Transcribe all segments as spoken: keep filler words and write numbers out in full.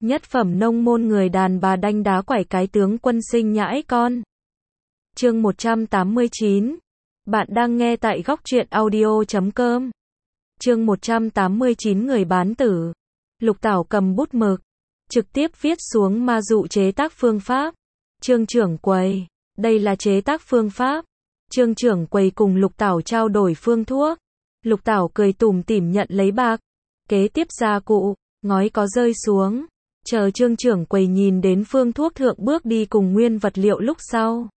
Nhất phẩm nông môn người đàn bà đanh đá quẩy cái tướng quân sinh nhãi con. Chương một trăm tám mươi chín. Bạn đang nghe tại góc truyện audio chấm com. Chương một trăm tám mươi chín người bán tử. Lục Tảo cầm bút mực, trực tiếp viết xuống ma dụ chế tác phương pháp. Trương trưởng quầy, đây là chế tác phương pháp. Trương trưởng quầy cùng Lục Tảo trao đổi phương thuốc. Lục Tảo cười tủm tỉm nhận lấy bạc. Kế tiếp gia cụ, ngói có rơi xuống. Chờ Trương trưởng quầy nhìn đến phương thuốc thượng bước đi cùng nguyên vật liệu lúc sau,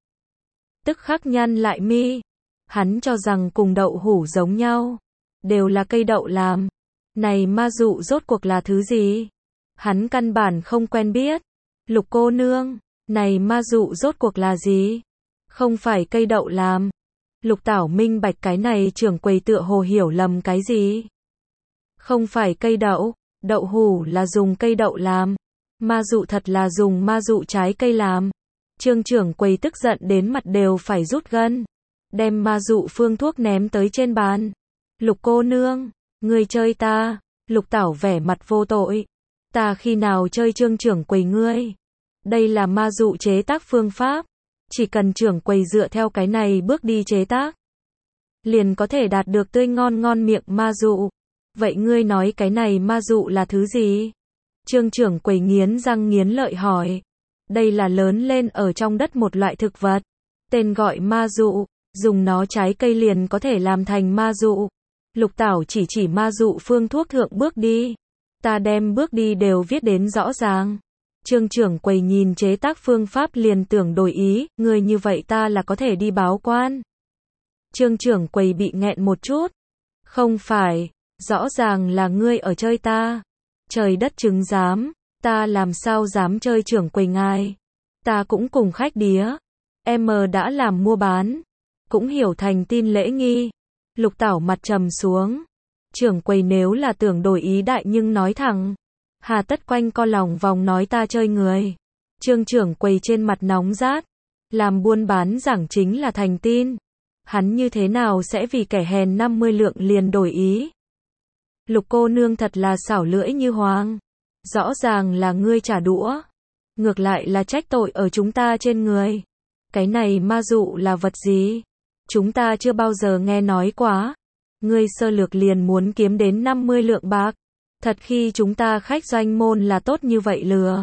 tức khắc nhăn lại mi. Hắn cho rằng cùng đậu hũ giống nhau, đều là cây đậu làm. Này ma dụ rốt cuộc là thứ gì? Hắn căn bản không quen biết. Lục cô nương, này ma dụ rốt cuộc là gì? Không phải cây đậu làm. Lục Tảo minh bạch cái này trưởng quầy tựa hồ hiểu lầm cái gì. Không phải cây đậu, đậu hũ là dùng cây đậu làm. Ma dụ thật là dùng ma dụ trái cây làm. Trương trưởng quầy tức giận đến mặt đều phải rút gân. Đem ma dụ phương thuốc ném tới trên bàn. Lục cô nương, ngươi chơi ta. Lục Tảo vẻ mặt vô tội. Ta khi nào chơi Trương trưởng quầy ngươi? Đây là ma dụ chế tác phương pháp. Chỉ cần trưởng quầy dựa theo cái này bước đi chế tác, liền có thể đạt được tươi ngon ngon miệng ma dụ. Vậy ngươi nói cái này ma dụ là thứ gì? Trương trưởng quầy nghiến răng nghiến lợi hỏi. Đây là lớn lên ở trong đất một loại thực vật. Tên gọi ma dụ. Dùng nó trái cây liền có thể làm thành ma dụ. Lục Tảo chỉ chỉ ma dụ phương thuốc thượng bước đi. Ta đem bước đi đều viết đến rõ ràng. Trương trưởng quầy nhìn chế tác phương pháp liền tưởng đổi ý. Người như vậy ta là có thể đi báo quan. Trương trưởng quầy bị nghẹn một chút. Không phải, rõ ràng là ngươi ở chơi ta. Trời đất chứng giám, ta làm sao dám chơi trưởng quầy ngài. Ta cũng cùng khách đía. Em đã làm mua bán, cũng hiểu thành tin lễ nghi. Lục Tảo mặt trầm xuống. Trưởng quầy nếu là tưởng đổi ý đại nhưng nói thẳng. Hà tất quanh co lòng vòng nói ta chơi người. Trương trưởng quầy trên mặt nóng rát. Làm buôn bán giảng chính là thành tin. Hắn như thế nào sẽ vì kẻ hèn năm mươi lượng liền đổi ý. Lục cô nương thật là xảo lưỡi như hoàng. Rõ ràng là ngươi trả đũa. Ngược lại là trách tội ở chúng ta trên người. Cái này ma dụ là vật gì? Chúng ta chưa bao giờ nghe nói quá. Ngươi sơ lược liền muốn kiếm đến năm mươi lượng bạc. Thật khi chúng ta khách doanh môn là tốt như vậy lừa.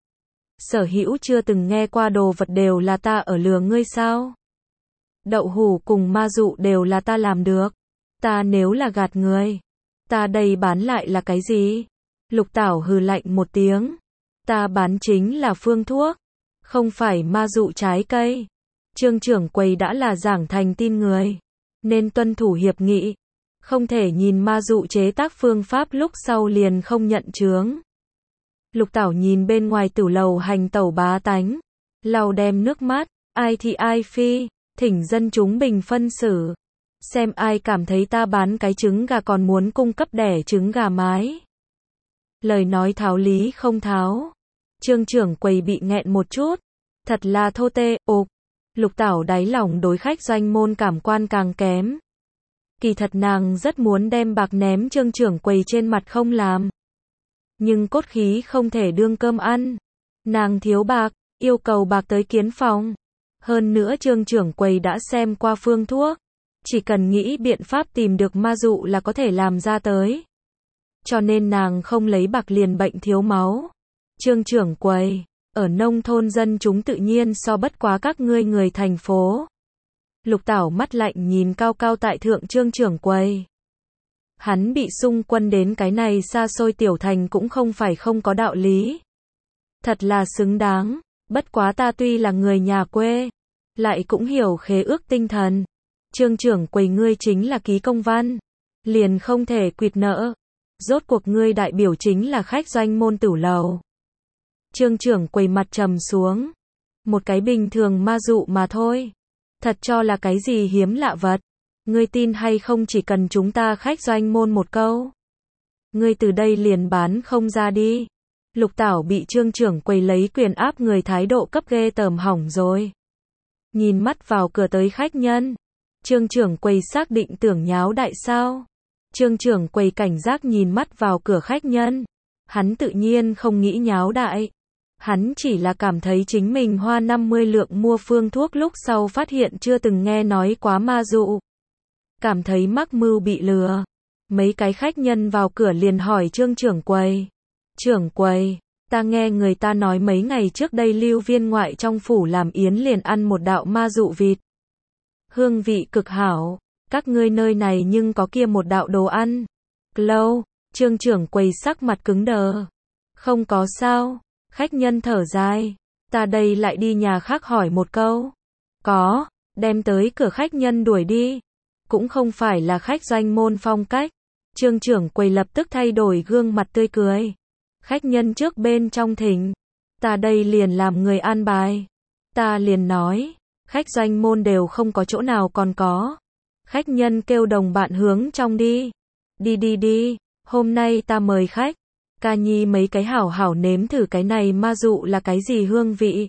Sở hữu chưa từng nghe qua đồ vật đều là ta ở lừa ngươi sao? Đậu hũ cùng ma dụ đều là ta làm được. Ta nếu là gạt người, ta đây bán lại là cái gì? Lục Tảo hừ lạnh một tiếng. Ta bán chính là phương thuốc, không phải ma dụ trái cây. Trương trưởng quầy đã là giảng thành tin người, nên tuân thủ hiệp nghị. Không thể nhìn ma dụ chế tác phương pháp lúc sau liền không nhận chướng. Lục Tảo nhìn bên ngoài tử lầu hành tẩu bá tánh, lau đem nước mắt. Ai thì ai phi, thỉnh dân chúng bình phân xử. Xem ai cảm thấy ta bán cái trứng gà còn muốn cung cấp đẻ trứng gà mái. Lời nói tháo lý không tháo. Trương trưởng quầy bị nghẹn một chút. Thật là thô tê, ộp. Lục Tảo đáy lòng đối khách doanh môn cảm quan càng kém. Kỳ thật nàng rất muốn đem bạc ném Trương trưởng quầy trên mặt không làm. Nhưng cốt khí không thể đương cơm ăn. Nàng thiếu bạc, yêu cầu bạc tới kiến phòng. Hơn nữa Trương trưởng quầy đã xem qua phương thuốc. Chỉ cần nghĩ biện pháp tìm được ma dụ là có thể làm ra tới. Cho nên nàng không lấy bạc liền bệnh thiếu máu. Trương trưởng quầy, ở nông thôn dân chúng tự nhiên so bất quá các ngươi người thành phố. Lục Tảo mắt lạnh nhìn cao cao tại thượng Trương trưởng quầy. Hắn bị xung quân đến cái này xa xôi tiểu thành cũng không phải không có đạo lý. Thật là xứng đáng, bất quá ta tuy là người nhà quê, lại cũng hiểu khế ước tinh thần. Trương trưởng quầy ngươi chính là ký công văn, liền không thể quỵt nợ. Rốt cuộc ngươi đại biểu chính là khách doanh môn tử lầu. Trương trưởng quầy mặt trầm xuống. Một cái bình thường ma dụ mà thôi. Thật cho là cái gì hiếm lạ vật. Ngươi tin hay không chỉ cần chúng ta khách doanh môn một câu. Ngươi từ đây liền bán không ra đi. Lục Tảo bị Trương trưởng quầy lấy quyền áp người thái độ cấp ghê tởm hỏng rồi. Nhìn mắt vào cửa tới khách nhân. Trương trưởng quầy xác định tưởng nháo đại sao. Trương trưởng quầy cảnh giác nhìn mắt vào cửa khách nhân. Hắn tự nhiên không nghĩ nháo đại. Hắn chỉ là cảm thấy chính mình hoa năm mươi lượng mua phương thuốc lúc sau phát hiện chưa từng nghe nói quá ma dụ. Cảm thấy mắc mưu bị lừa. Mấy cái khách nhân vào cửa liền hỏi Trương trưởng quầy. Trưởng quầy, ta nghe người ta nói mấy ngày trước đây Lưu viên ngoại trong phủ làm yến liền ăn một đạo ma dụ vịt. Hương vị cực hảo, các ngươi nơi này nhưng có kia một đạo đồ ăn. Lâu, Trương trưởng quầy sắc mặt cứng đờ. Không có sao, khách nhân thở dài. Ta đây lại đi nhà khác hỏi một câu. Có, đem tới cửa khách nhân đuổi đi. Cũng không phải là khách doanh môn phong cách. Trương trưởng quầy lập tức thay đổi gương mặt tươi cười. Khách nhân trước bên trong thỉnh. Ta đây liền làm người an bài. Ta liền nói, khách doanh môn đều không có chỗ nào còn có. Khách nhân kêu đồng bạn hướng trong đi. Đi đi đi, hôm nay ta mời khách. Ca nhi mấy cái hảo hảo nếm thử cái này ma dụ là cái gì hương vị.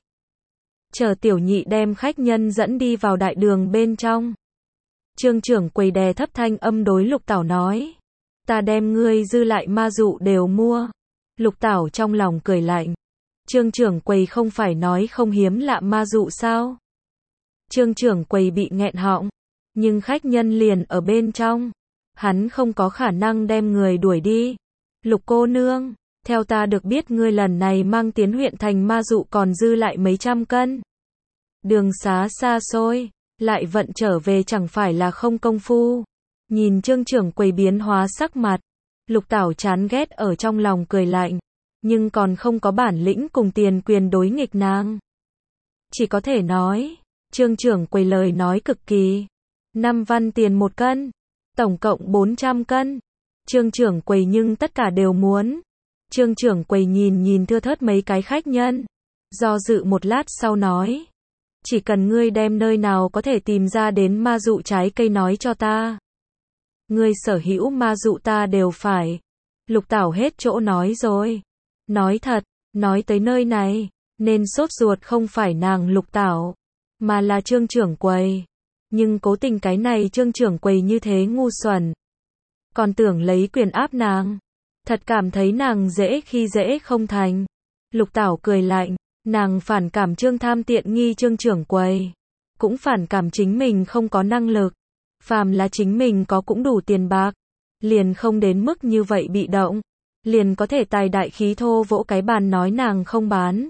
Chờ tiểu nhị đem khách nhân dẫn đi vào đại đường bên trong. Trương trưởng quầy đè thấp thanh âm đối Lục Tảo nói. Ta đem ngươi dư lại ma dụ đều mua. Lục Tảo trong lòng cười lạnh. Trương trưởng quầy không phải nói không hiếm lạ ma dụ sao? Trương trưởng quầy bị nghẹn họng. Nhưng khách nhân liền ở bên trong. Hắn không có khả năng đem người đuổi đi. Lục cô nương, theo ta được biết ngươi lần này mang tiến huyện thành ma dụ còn dư lại mấy trăm cân. Đường xá xa xôi, lại vận trở về chẳng phải là không công phu. Nhìn Trương trưởng quầy biến hóa sắc mặt, Lục Tảo chán ghét ở trong lòng cười lạnh, nhưng còn không có bản lĩnh cùng tiền quyền đối nghịch nàng. Chỉ có thể nói, Trương trưởng quầy lời nói cực kỳ. Năm văn tiền một cân, tổng cộng bốn trăm cân. Trương trưởng quầy nhưng tất cả đều muốn. Trương trưởng quầy nhìn nhìn thưa thớt mấy cái khách nhân, do dự một lát sau nói. Chỉ cần ngươi đem nơi nào có thể tìm ra đến ma dụ trái cây nói cho ta. Ngươi sở hữu ma dụ ta đều phải. Lục Tảo hết chỗ nói rồi. Nói thật, nói tới nơi này, nên sốt ruột không phải nàng Lục Tảo, mà là Trương trưởng quầy. Nhưng cố tình cái này Trương trưởng quầy như thế ngu xuẩn. Còn tưởng lấy quyền áp nàng. Thật cảm thấy nàng dễ khi dễ không thành. Lục Tảo cười lạnh. Nàng phản cảm Trương tham tiện nghi Trương trưởng quầy. Cũng phản cảm chính mình không có năng lực. Phàm là chính mình có cũng đủ tiền bạc. Liền không đến mức như vậy bị động. Liền có thể tài đại khí thô vỗ cái bàn nói nàng không bán.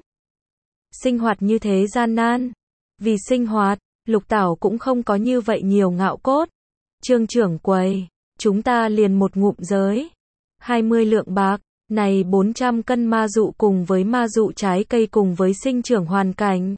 Sinh hoạt như thế gian nan. Vì sinh hoạt, Lục Tảo cũng không có như vậy nhiều ngạo cốt. Trương trưởng quầy, chúng ta liền một ngụm giới. hai mươi lượng bạc. Này bốn trăm cân ma dụ cùng với ma dụ trái cây cùng với sinh trưởng hoàn cảnh.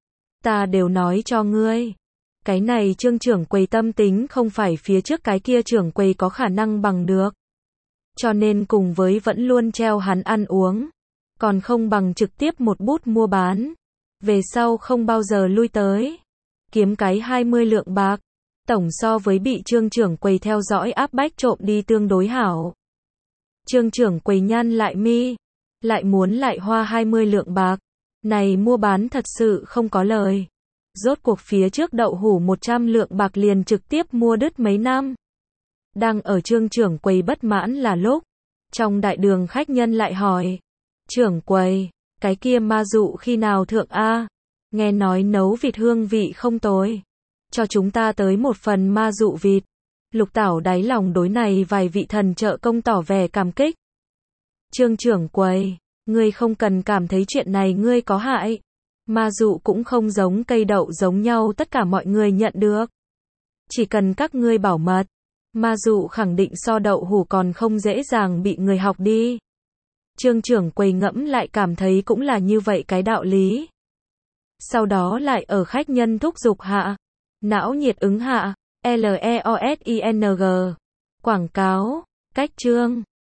Ta đều nói cho ngươi. Cái này Trương trưởng quầy tâm tính không phải phía trước cái kia trưởng quầy có khả năng bằng được. Cho nên cùng với vẫn luôn treo hắn ăn uống. Còn không bằng trực tiếp một bút mua bán. Về sau không bao giờ lui tới. Kiếm cái hai mươi lượng bạc. Tổng so với bị Trương trưởng quầy theo dõi áp bách trộm đi tương đối hảo. Trương trưởng quầy nhăn lại mi, lại muốn lại hoa hai mươi lượng bạc. Này mua bán thật sự không có lời. Rốt cuộc phía trước đậu hủ một trăm lượng bạc liền trực tiếp mua đứt mấy năm. Đang ở Trương trưởng quầy bất mãn là lúc, trong đại đường khách nhân lại hỏi. Trưởng quầy, cái kia ma dụ khi nào thượng a? Nghe nói nấu vịt hương vị không tồi. Cho chúng ta tới một phần ma dụ vịt. Lục Tảo đáy lòng đối này vài vị thần trợ công tỏ vẻ cảm kích. Trương trưởng quầy, ngươi không cần cảm thấy chuyện này ngươi có hại. Ma dụ cũng không giống cây đậu giống nhau tất cả mọi người nhận được. Chỉ cần các ngươi bảo mật, ma dụ khẳng định so đậu hủ còn không dễ dàng bị người học đi. Trương trưởng quầy ngẫm lại cảm thấy cũng là như vậy cái đạo lý. Sau đó lại ở khách nhân thúc giục hạ, não nhiệt ứng hạ. L E O S I N G. Quảng cáo, cách chương.